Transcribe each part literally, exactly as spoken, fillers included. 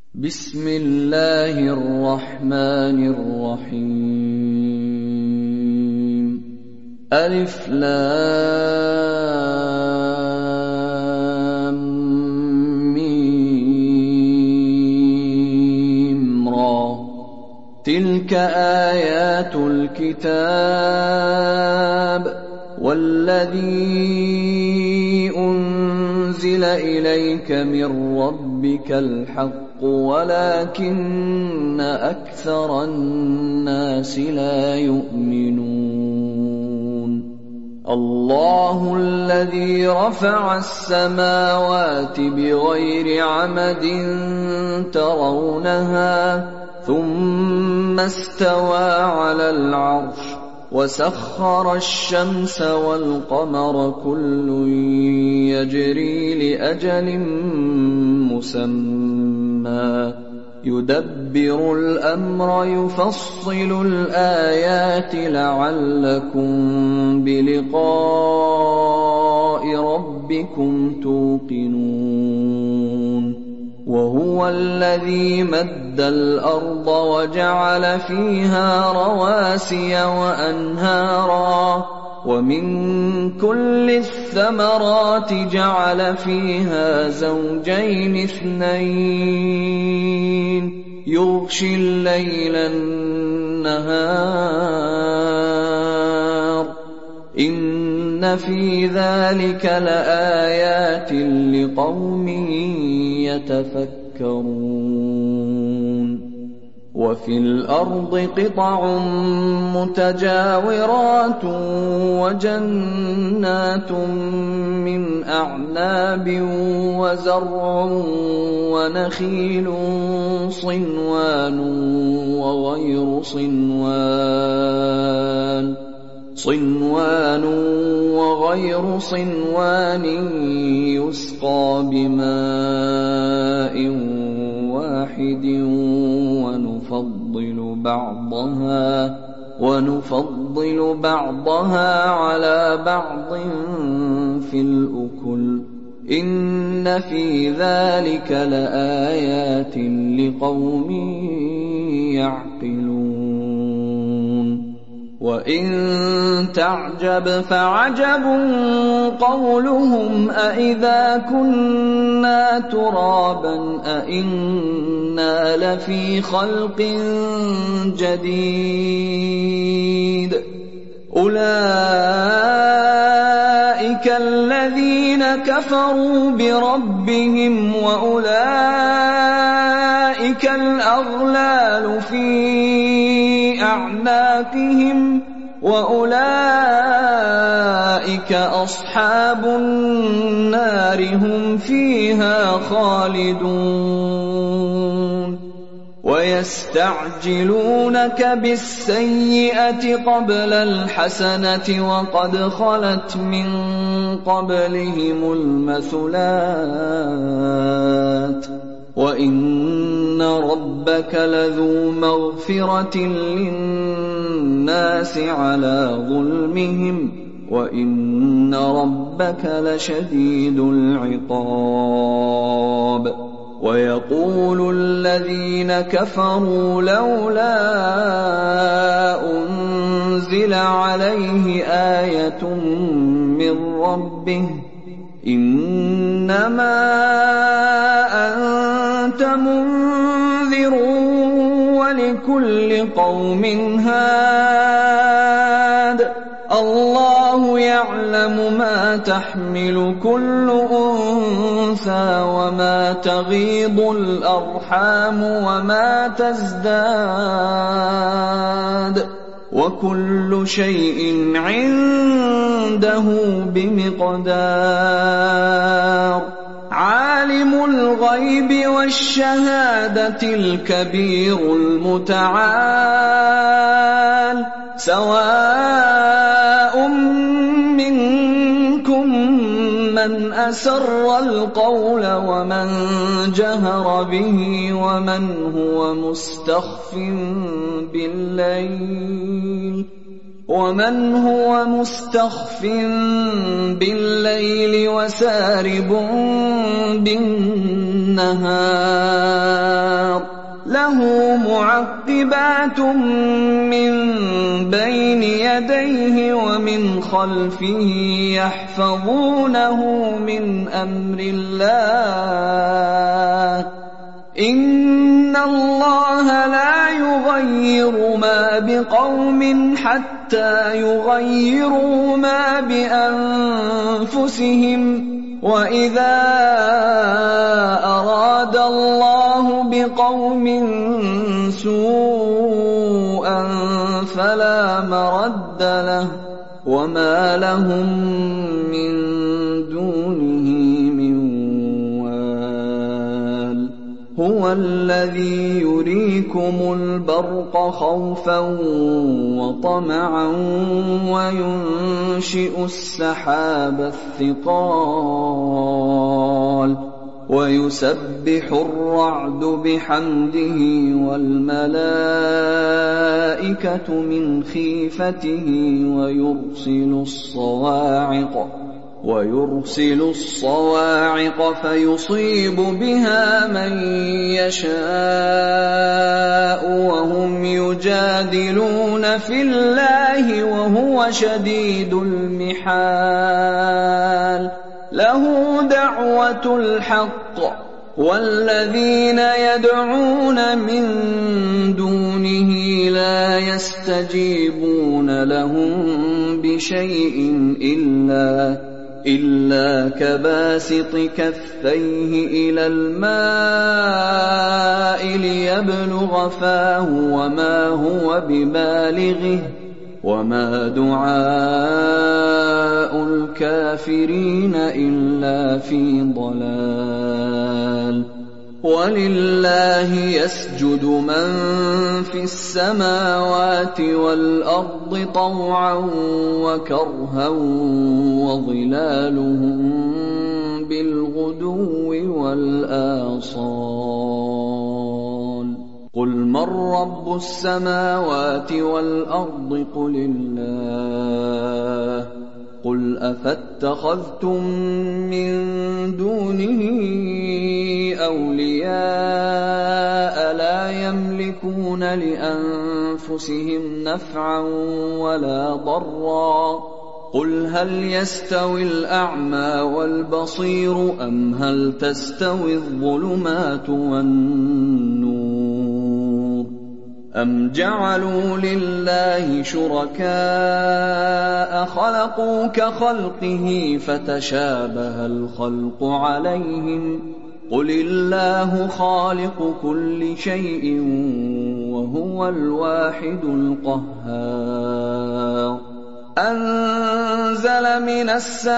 بسم الله الرحمن الرحيم ألف لام ميم را تلك آيات الكتاب والذي أنزل إليك من ربك الحق ولكن أكثر الناس لا يؤمنون الله الذي رفع السماوات بغير عمد ترونها ثم استوى على العرش وسخر الشمس والقمر كل يجري لأجل مسمى يدبر الأمر يفصل الآيات لعلكم بلقاء ربكم توقنون وهو الذي مد الأرض وجعل فيها رواسي وأنهارا ومن كل الثمرات جعل فيها زوجين اثنين يغشي الليل النهار إن في ذلك لآيات لقوم يتفكرون وفي الأرض قطع متجاورات وجنات من أعناب وزرع ونخيل صنوان وغير صنوان صنوان وغير صنوان يسقى بماء واحد ونفضل بعضها ونفضل بعضها على بعض في الأكل إن في ذلك لآيات لقوم يعقلون وإن تعجب فعجب قولهم أإذا كنا ترابا أإنا لفي خلق جديد أولئك الذين كفروا بربهم وأولئك الأغلال في أعناقهم وأولئك أصحاب النار هم فيها خالدون ويستعجلونك بالسيئة قبل الحسنة وقد خلت من قبلهم المثلات وإن ربك لذو مغفرة للناس على ظلمهم وإن ربك لشديد العقاب ويقول الذين كفروا لولا أنزل عليه آية من ربه إنما أنت منذر ولكل قوم هاد الله يعلم ما تحمل كل أنثى وما تغيض الأرحام وما تزداد وكل شيء عنده بمقدار عالم الغيب والشهادة الكبير المتعال سواء منكم من أسر القول ومن جهر به ومن هو مستخف بالليل ومن هو مستخف بالليل وسارب بالنهار له معقبات من بين يديه ومن خلفه يحفظونه من أمر الله إن الله لا يغير ما بقوم حتى يغيروا ما بأنفسهم وإذا أراد الله بقوم سوءا فلا مرد له وما لهم من دونه من وال هو الذي يريكم البرق خوفا وطمعا وينشئ السحاب الثقال ويسبح الرعد بحمده والملائكة من خيفته ويرسل الصواعق ويرسل الصواعق فيصيب بها من يشاء وهم يجادلون في الله وهو شديد المحال له دعوة الحق والذين يدعون من دونه لا يستجيبون لهم بشيء إلا إلا كباسط كفيه إلى الماء ليبلغ فاه وما هو ببالغه وما دعاء الكافرين إلا في ضلال ولله يسجد من في السماوات والأرض طوعا وكرها وظلالهم بالغدو والآصال قل من رب السماوات والأرض قل الله قل أفاتخذتم من دونه أولياء لا يملكون لأنفسهم نفعا ولا ضرا قل هل يستوي الأعمى والبصير أم هل تستوي الظلمات والنور أم جعلوا لله شركاء خلقوا كخلقه فتشابه الخلق عليهم قل الله خالق كل شيء وهو الواحد القهار أنزل من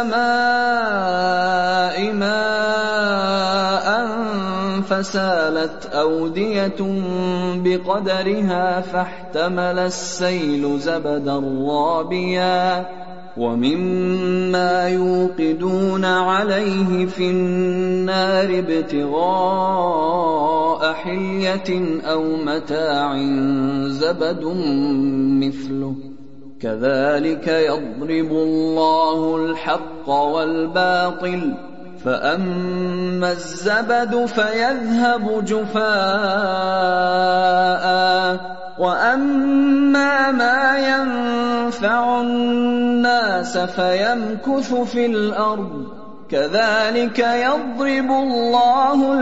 السماء ماء فسالت أودية بقدرها فاحتمل السيل زبدا رابيا ومما يوقدون عليه في النار ابتغاء حلية أو متاع زبد مثله كذلك يضرب الله الحق والباطل فأما الزبد فيذهب جفاء وأما ما ينفع الناس فيمكث في الأرض كذلك يضرب الله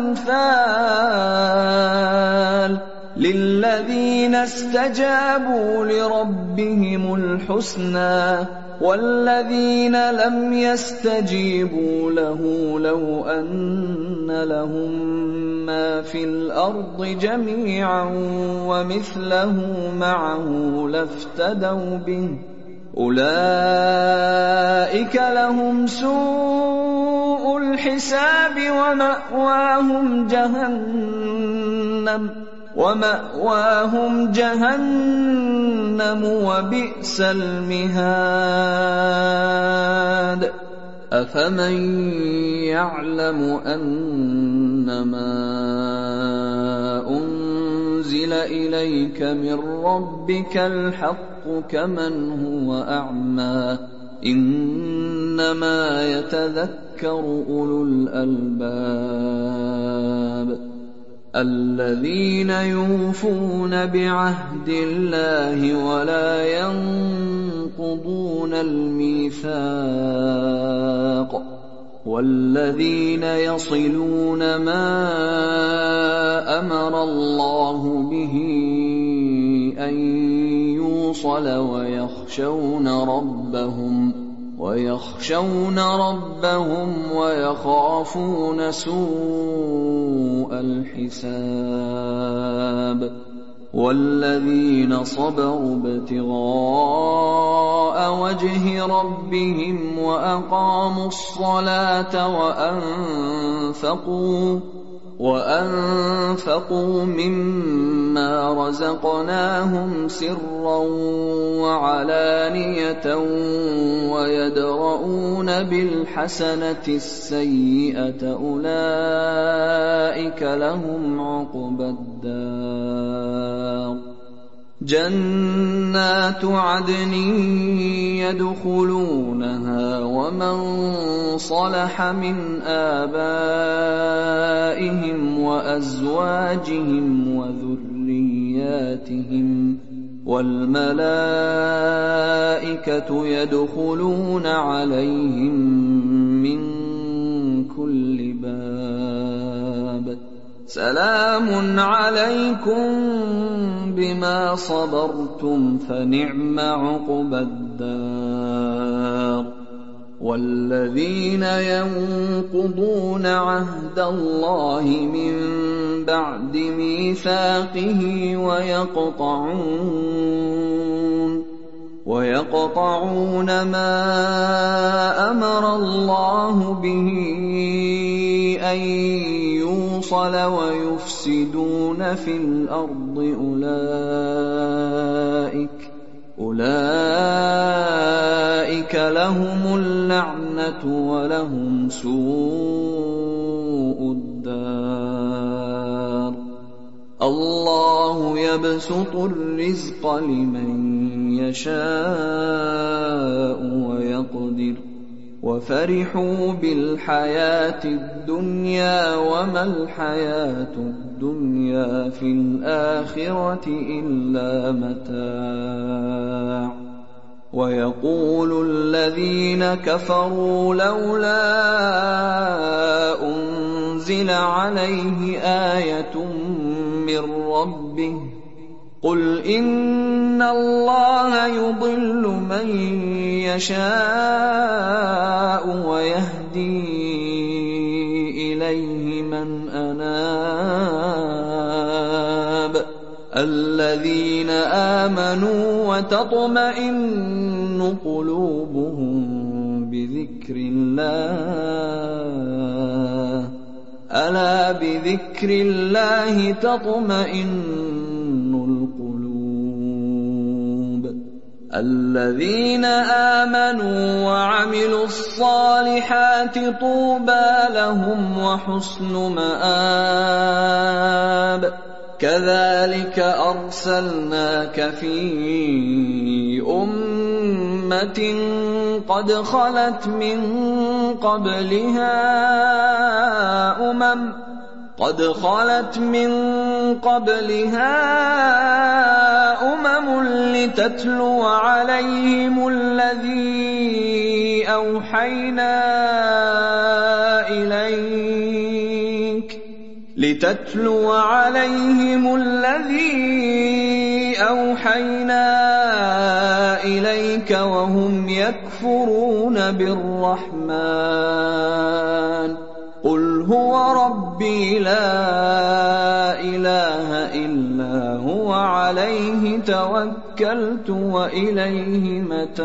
الأمثال للذين استجابوا لربهم الحسنى والذين لم يستجيبوا له لو أن لهم ما في الأرض جميعا ومثله معه لافتدوا به أولئك لهم سوء الحساب ومأواهم جهنم ومأواهم جهنم وبئس المهاد أفمن يعلم أنما أنزل إليك من ربك الحق كمن هو أعمى إنما يتذكر أولو الألباب الذين يوفون بعهد الله ولا ينقضون الميثاق والذين يصلون ما أمر الله به أن يوصل ويخشون ربهم ويخشون ربهم ويخافون سوء الحساب والذين صبروا ابتغاء وجه ربهم وأقاموا الصلاة وأنفقوا وأنفقوا مما رزقناهم سرا وعلانية ويدرؤون بالحسنة السيئة أولئك لهم عقبى الدار جنات عدن يدخلونها ومن صلح من آبائهم وأزواجهم وذرياتهم والملائكة يدخلون عليهم من كل باب سلام عليكم بما صبرتم فنعم عقبى الدار والذين ينقضون عهد الله من بعد ميثاقه ويقطعون ويقطعون ما أمر الله به أن يوصل ويفسدون في الأرض أولئك أولئك لهم اللعنة ولهم سوء الدار الله يبسط الرزق لمن يشاء ويقدر وفرحوا بالحياة الدنيا وما الحياة الدنيا في الآخرة إلا متاع ويقول الذين كفروا لولا أنزل عليه آية من ربه قل إن الله يضل من يشاء ويهدي إليه من أناب الذين آمنوا وتطمئن قلوبهم بذكر الله ألا بذكر الله تطمئن الذين آمنوا وعملوا الصالحات طوبى لهم وحسن مآب كذلك أرسلناك في أمة قد خلت من قبلها أمم قد خلت من قبلها أمم لتتلو عليهم الذي أوحينا إليك لتتلو عليهم الذي أوحينا إليك وهم يكفرون بالرحمن قل هو ربي لا إله إلا هو عليه توكلت وإليه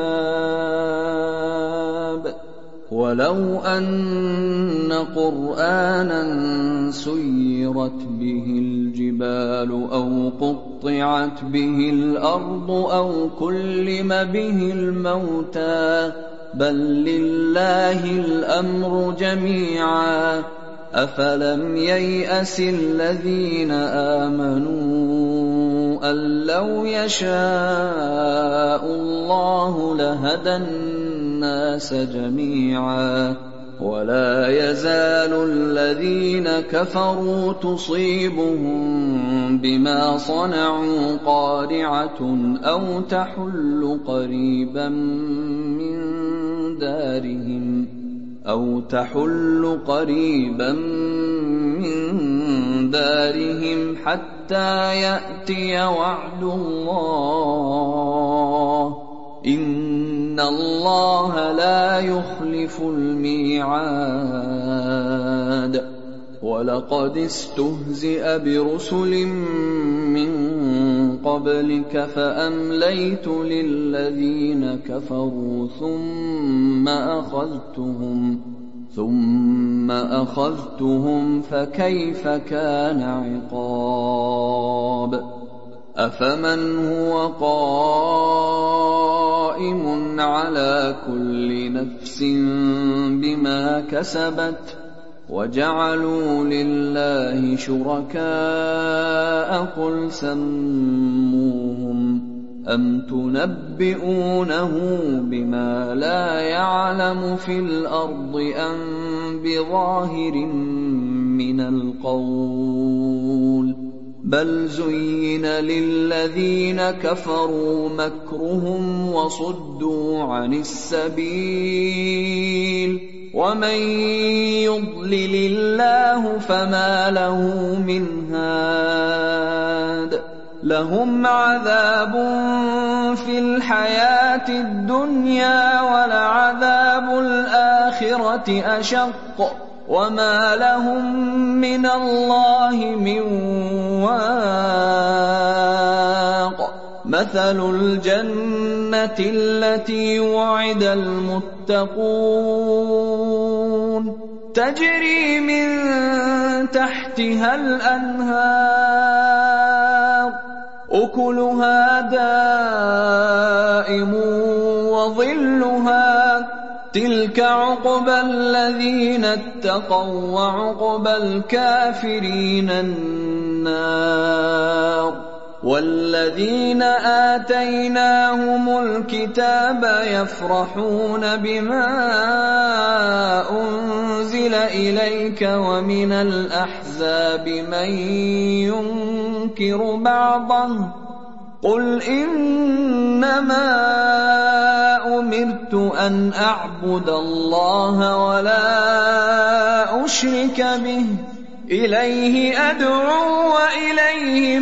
متاب ولو أن قرآنا سيرت به الجبال أو قطعت به الأرض أو كلم به الموتى بل لله الأمر جميعا أفلم ييأس الذين آمنوا أن لو يشاء الله لهدى الناس جميعا ولا يزال الذين كفروا تصيبهم بما صنعوا قارعة أو تحل قريبا من دارهم أو تحل قريبا من دارهم حتى يأتي وعد الله إن الله لا يخلف الميعاد ولقد استهزئ برسل من قبلك فأمليت للذين كفروا ثم أخذتهم ثم أخذتهم فكيف كان عقاب أفمن هو قائم على كل نفس بما كسبت وجعلوا لله شركاء قل سموهم أم تنبئونه بما لا يعلم في الأرض أم بظاهر من القول بل زين للذين كفروا مكرهم وصدوا عن السبيل ومن يضلل الله فما له من هاد لهم عذاب في الحياة الدنيا ولعذاب الآخرة أشق وما لهم من الله من واق مثل الجنة التي وعد المتقون تجري من تحتها الأنهار أكلها دائم وظلها تلك عقبى الذين اتقوا وعقبى الكافرين النار والذين آتيناهم الكتاب يفرحون بما أنزل إليك ومن الأحزاب من ينكر بعضه قل إنما أمرت أن أعبد الله ولا أشرك به إليه أدعو وإليه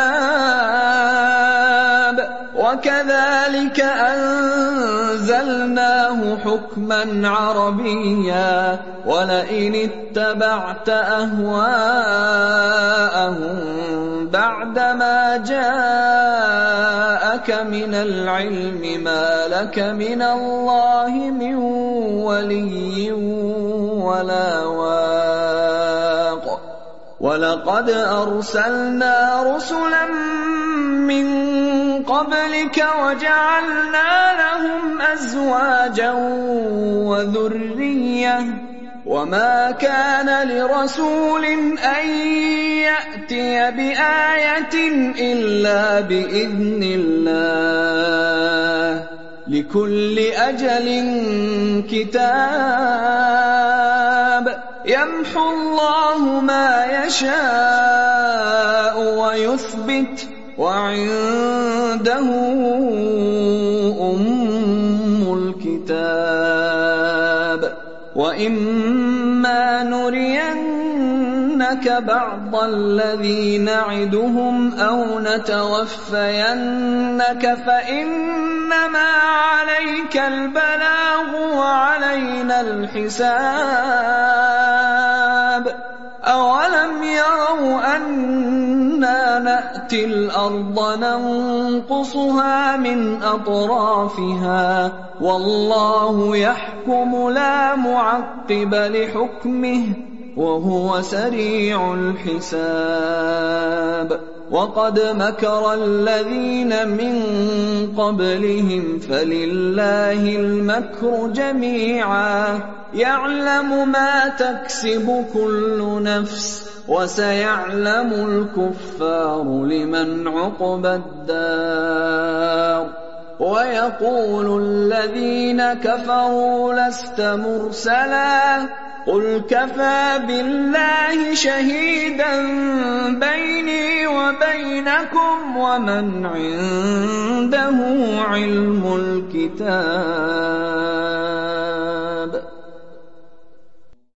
مآب وكذلك أنزلناه حكما عربيا ولئن اتبعت أهواءهم بعدما جاءك من العلم ما لك من الله من ولي ولا واق ولقد أرسلنا رسلا من قبلك وجعلنا لهم أزواجا وذرية وما كان لرسول أن يأتي بآية إلا بإذن الله لكل أجل كتاب يمحو الله ما يشاء ويثبت وعنده أم الكتاب وإما نرينك بعض الذي نعدهم أو نتوفينك فإنما عليك البلاغ وعلينا الحساب أولم يروا أنا نأتي الأرض ننقصها من أطرافها والله يحكم لا معقب لحكمه وهو سريع الحساب وقد مكر الذين من قبلهم فلله المكر جميعا يعلم ما تكسب كل نفس وسيعلم الكفار لمن عقبى الدار ويقول الذين كفروا لست مرسلا قل كفى بالله شهيدا بيني وبينكم ومن عنده علم الكتاب.